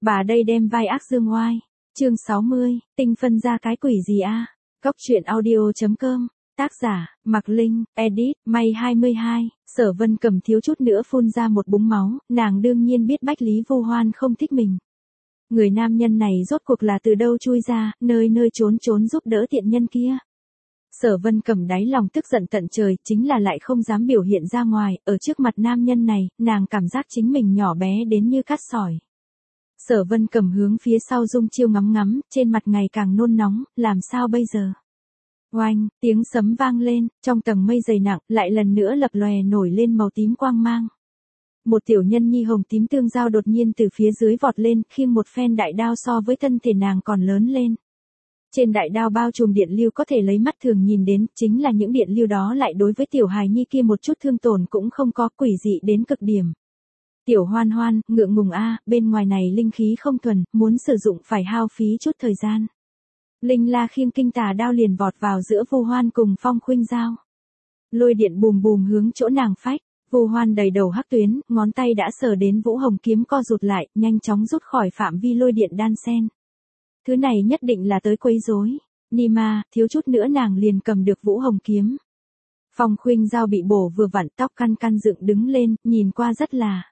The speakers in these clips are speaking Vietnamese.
Bà đây đem vai ác dương oai. Chương 60, tinh phân ra cái quỷ gì a? Góc truyện audio.com. Tác giả, Mạc Linh, edit, May 22, Sở Vân Cầm thiếu chút nữa phun ra một búng máu, nàng đương nhiên biết Bách Lý Vu Hoan không thích mình. Người nam nhân này rốt cuộc là từ đâu chui ra, nơi nơi trốn trốn giúp đỡ tiện nhân kia. Sở Vân Cầm đáy lòng tức giận tận trời, chính là lại không dám biểu hiện ra ngoài, ở trước mặt nam nhân này, nàng cảm giác chính mình nhỏ bé đến như cát sỏi. Sở Vân Cầm hướng phía sau Dung Chiêu ngắm ngắm, trên mặt ngày càng nôn nóng, làm sao bây giờ? Oanh, tiếng sấm vang lên, trong tầng mây dày nặng, lại lần nữa lập lòe nổi lên màu tím quang mang. Một tiểu nhân nhi hồng tím tương giao đột nhiên từ phía dưới vọt lên, khiêng một phen đại đao so với thân thể nàng còn lớn lên. Trên đại đao bao trùm điện lưu có thể lấy mắt thường nhìn đến, chính là những điện lưu đó lại đối với tiểu hài nhi kia một chút thương tổn cũng không có, quỷ dị đến cực điểm. Tiểu Hoan Hoan, ngượng ngùng a, bên ngoài này linh khí không thuần, muốn sử dụng phải hao phí chút thời gian. Linh La khiêng kinh tà đao liền vọt vào giữa Vu Hoan cùng Phong Khuynh Giao. Lôi điện bùm bùm hướng chỗ nàng phách, Vu Hoan đầy đầu hắc tuyến, ngón tay đã sờ đến Vũ Hồng kiếm co rụt lại, nhanh chóng rút khỏi phạm vi lôi điện đan sen. Thứ này nhất định là tới quấy rối. Nima, thiếu chút nữa nàng liền cầm được Vũ Hồng kiếm. Phong Khuynh Giao bị bổ vừa vặn, tóc căn căn dựng đứng lên, nhìn qua rất là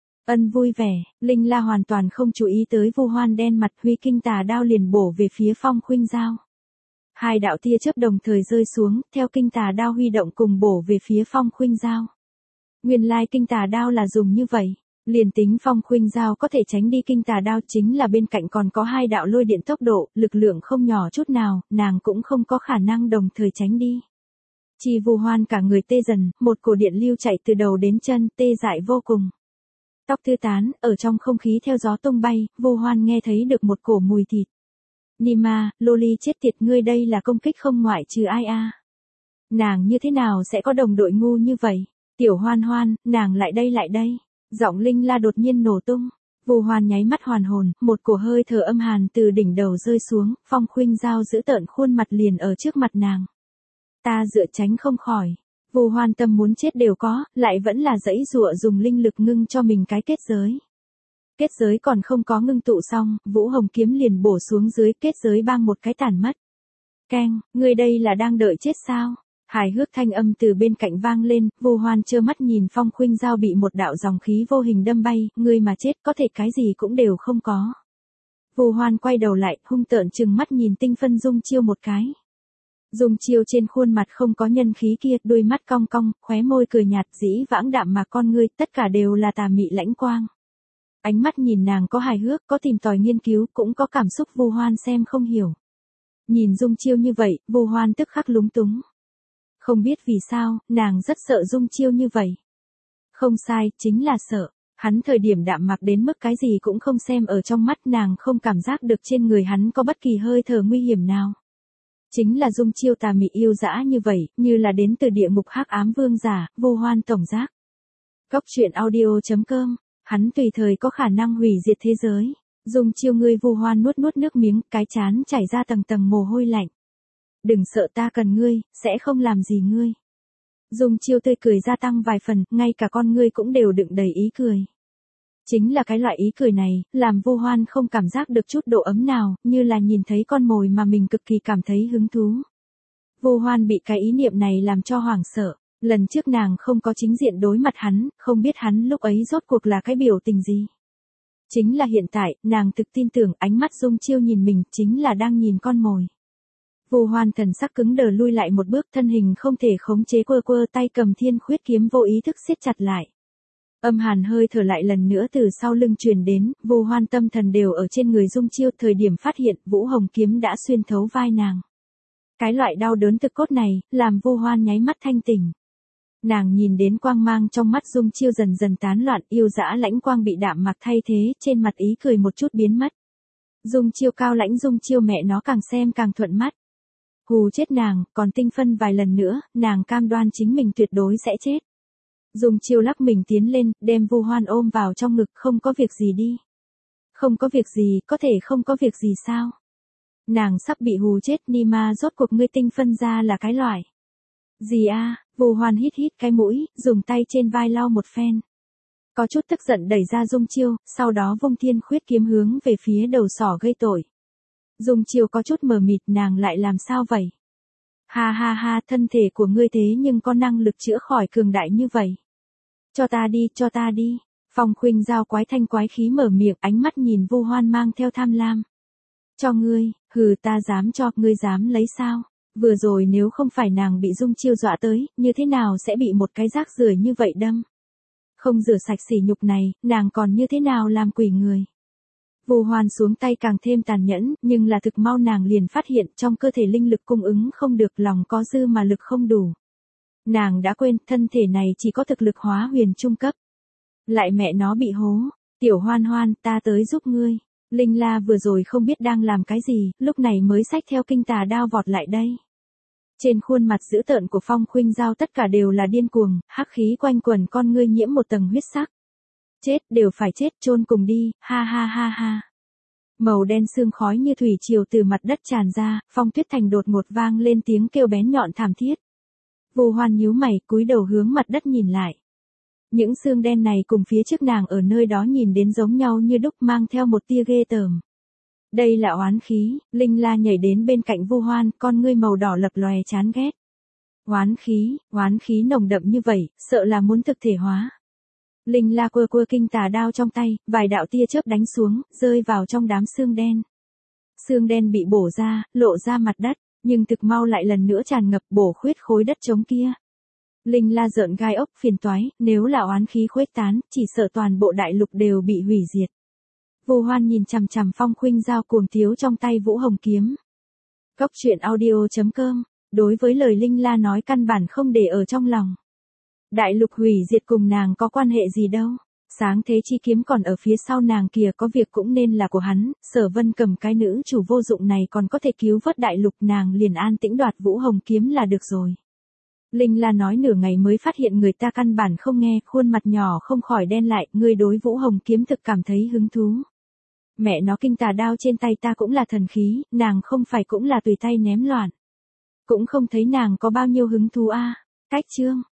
vui vẻ. Linh La hoàn toàn không chú ý tới Vu Hoan đen mặt, huy kinh tà đao liền bổ về phía Phong Khuynh Giao. Hai đạo tia chớp đồng thời rơi xuống, theo kinh tà đao huy động cùng bổ về phía Phong Khuynh Giao. Nguyên lai kinh tà đao là dùng như vậy. Liền tính Phong Khuynh Giao có thể tránh đi kinh tà đao, chính là bên cạnh còn có hai đạo lôi điện tốc độ, lực lượng không nhỏ chút nào, nàng cũng không có khả năng đồng thời tránh đi. Chi Vu Hoan cả người tê dần, một cổ điện lưu chạy từ đầu đến chân, tê dại vô cùng. Tóc tứ tán, ở trong không khí theo gió tung bay, Vu Hoan nghe thấy được một cổ mùi thịt. Nima, loli chết tiệt, ngươi đây là công kích không ngoại trừ ai a? Nàng như thế nào sẽ có đồng đội ngu như vậy? Tiểu Hoan Hoan, nàng lại đây. Giọng Linh La đột nhiên nổ tung. Vu Hoan nháy mắt hoàn hồn, một cổ hơi thở âm hàn từ đỉnh đầu rơi xuống, Phong Khuynh Giao giữ tợn khuôn mặt liền ở trước mặt nàng. Ta dựa tránh không khỏi. Vu Hoan tâm muốn chết đều có, lại vẫn là giãy giụa dùng linh lực ngưng cho mình cái kết giới. Kết giới còn không có ngưng tụ xong, Vũ Hồng kiếm liền bổ xuống dưới, kết giới bang một cái tản mất. Keng, ngươi đây là đang đợi chết sao? Hài hước thanh âm từ bên cạnh vang lên, Vu Hoan trơ mắt nhìn Phong Khuynh Giao bị một đạo dòng khí vô hình đâm bay, ngươi mà chết có thể cái gì cũng đều không có. Vu Hoan quay đầu lại, hung tợn trừng mắt nhìn tinh phân Dung Chiêu một cái. Dung Chiêu trên khuôn mặt không có nhân khí kia, đôi mắt cong cong, khóe môi cười nhạt, dĩ vãng đạm mà con ngươi, tất cả đều là tà mị lãnh quang. Ánh mắt nhìn nàng có hài hước, có tìm tòi nghiên cứu, cũng có cảm xúc. Vu Hoan xem không hiểu. Nhìn Dung Chiêu như vậy, Vu Hoan tức khắc lúng túng. Không biết vì sao, nàng rất sợ Dung Chiêu như vậy. Không sai, chính là sợ. Hắn thời điểm đạm mạc đến mức cái gì cũng không xem ở trong mắt, nàng không cảm giác được trên người hắn có bất kỳ hơi thở nguy hiểm nào. Chính là Dung Chiêu tà mị yêu dã như vậy, như là đến từ địa ngục hắc ám vương giả, Vu Hoan tổng giác. Góc truyện audio.com, hắn tùy thời có khả năng hủy diệt thế giới. Dung Chiêu, ngươi. Vu Hoan nuốt nước miếng, cái chán chảy ra tầng tầng mồ hôi lạnh. Đừng sợ, ta cần ngươi, sẽ không làm gì ngươi. Dung Chiêu tươi cười gia tăng vài phần, ngay cả con ngươi cũng đều đựng đầy ý cười. Chính là cái loại ý cười này, làm Vu Hoan không cảm giác được chút độ ấm nào, như là nhìn thấy con mồi mà mình cực kỳ cảm thấy hứng thú. Vu Hoan bị cái ý niệm này làm cho hoảng sợ, lần trước nàng không có chính diện đối mặt hắn, không biết hắn lúc ấy rốt cuộc là cái biểu tình gì. Chính là hiện tại, nàng thực tin tưởng ánh mắt Dung Chiêu nhìn mình, chính là đang nhìn con mồi. Vu Hoan thần sắc cứng đờ lui lại một bước, thân hình không thể khống chế quơ tay cầm Thiên Khuyết kiếm vô ý thức siết chặt lại. Âm hàn hơi thở lại lần nữa từ sau lưng truyền đến, Vu Hoan tâm thần đều ở trên người Dung Chiêu, thời điểm phát hiện Vũ Hồng kiếm đã xuyên thấu vai nàng. Cái loại đau đớn thực cốt này, làm Vu Hoan nháy mắt thanh tỉnh. Nàng nhìn đến quang mang trong mắt Dung Chiêu dần dần tán loạn, yêu dã lãnh quang bị đạm mặc thay thế, trên mặt ý cười một chút biến mất. Dung Chiêu cao lãnh, Dung Chiêu mẹ nó càng xem càng thuận mắt. Hù chết nàng, còn tinh phân vài lần nữa, nàng cam đoan chính mình tuyệt đối sẽ chết. Dung Chiêu lắc mình tiến lên, đem Vu Hoan ôm vào trong ngực, không có việc gì đi. Không có việc gì, có thể không có việc gì sao? Nàng sắp bị hù chết. Nima, rốt cuộc ngươi tinh phân ra là cái loại gì a? Vu Hoan hít cái mũi, dùng tay trên vai lau một phen. Có chút tức giận đẩy ra Dung Chiêu, sau đó vung thiên khuyết kiếm hướng về phía đầu sỏ gây tội. Dung Chiêu có chút mờ mịt, nàng lại làm sao vậy? Ha ha ha, thân thể của ngươi thế nhưng có năng lực chữa khỏi cường đại như vậy. Cho ta đi, cho ta đi. Phong Khuynh Giao quái thanh quái khí mở miệng, ánh mắt nhìn Vu Hoan mang theo tham lam. Cho ngươi, hừ, ta dám cho, ngươi dám lấy sao? Vừa rồi nếu không phải nàng bị Dung Chiêu dọa tới, như thế nào sẽ bị một cái rác rưởi như vậy đâm? Không rửa sạch sỉ nhục này, nàng còn như thế nào làm quỷ người? Vu Hoan xuống tay càng thêm tàn nhẫn, nhưng là thực mau nàng liền phát hiện trong cơ thể linh lực cung ứng không được, lòng có dư mà lực không đủ. Nàng đã quên, thân thể này chỉ có thực lực hóa huyền trung cấp. Lại mẹ nó bị hố. Tiểu Hoan Hoan, ta tới giúp ngươi. Linh La vừa rồi không biết đang làm cái gì, lúc này mới xách theo kinh tà đao vọt lại đây. Trên khuôn mặt dữ tợn của Phong Khuynh Giao tất cả đều là điên cuồng, hắc khí quanh quần con ngươi nhiễm một tầng huyết sắc. Chết, đều phải chết, chôn cùng đi, ha ha ha ha. Màu đen sương khói như thủy triều từ mặt đất tràn ra, Phong Tuyết Thành đột ngột vang lên tiếng kêu bén nhọn thảm thiết. Vu Hoan nhíu mày, cúi đầu hướng mặt đất nhìn lại. Những xương đen này cùng phía trước nàng ở nơi đó nhìn đến giống nhau như đúc, mang theo một tia ghê tởm. Đây là oán khí. Linh La nhảy đến bên cạnh Vu Hoan, con ngươi màu đỏ lập lòe chán ghét. Oán khí nồng đậm như vậy, sợ là muốn thực thể hóa. Linh La quơ quơ kinh tà đao trong tay, vài đạo tia chớp đánh xuống, rơi vào trong đám xương đen. Xương đen bị bổ ra, lộ ra mặt đất, nhưng thực mau lại lần nữa tràn ngập, bổ khuyết khối đất trống kia. Linh La rợn gai ốc, phiền toái, nếu là oán khí khuếch tán, chỉ sợ toàn bộ đại lục đều bị hủy diệt. Vu Hoan nhìn chằm chằm Phong Khuynh Giao cuồng thiếu trong tay Vũ Hồng kiếm. Góc truyện audio.com, đối với lời Linh La nói căn bản không để ở trong lòng. Đại lục hủy diệt cùng nàng có quan hệ gì đâu. Sáng thế chi kiếm còn ở phía sau nàng kìa, có việc cũng nên là của hắn. Sở Vân cầm cái nữ chủ vô dụng này còn có thể cứu vớt đại lục, nàng liền an tĩnh đoạt Vũ Hồng kiếm là được rồi. Linh La nói nửa ngày mới phát hiện người ta căn bản không nghe, khuôn mặt nhỏ không khỏi đen lại, người đối Vũ Hồng kiếm thực cảm thấy hứng thú. Mẹ nó, kinh tà đao trên tay ta cũng là thần khí, nàng không phải cũng là tùy tay ném loạn. Cũng không thấy nàng có bao nhiêu hứng thú a. Cách chương.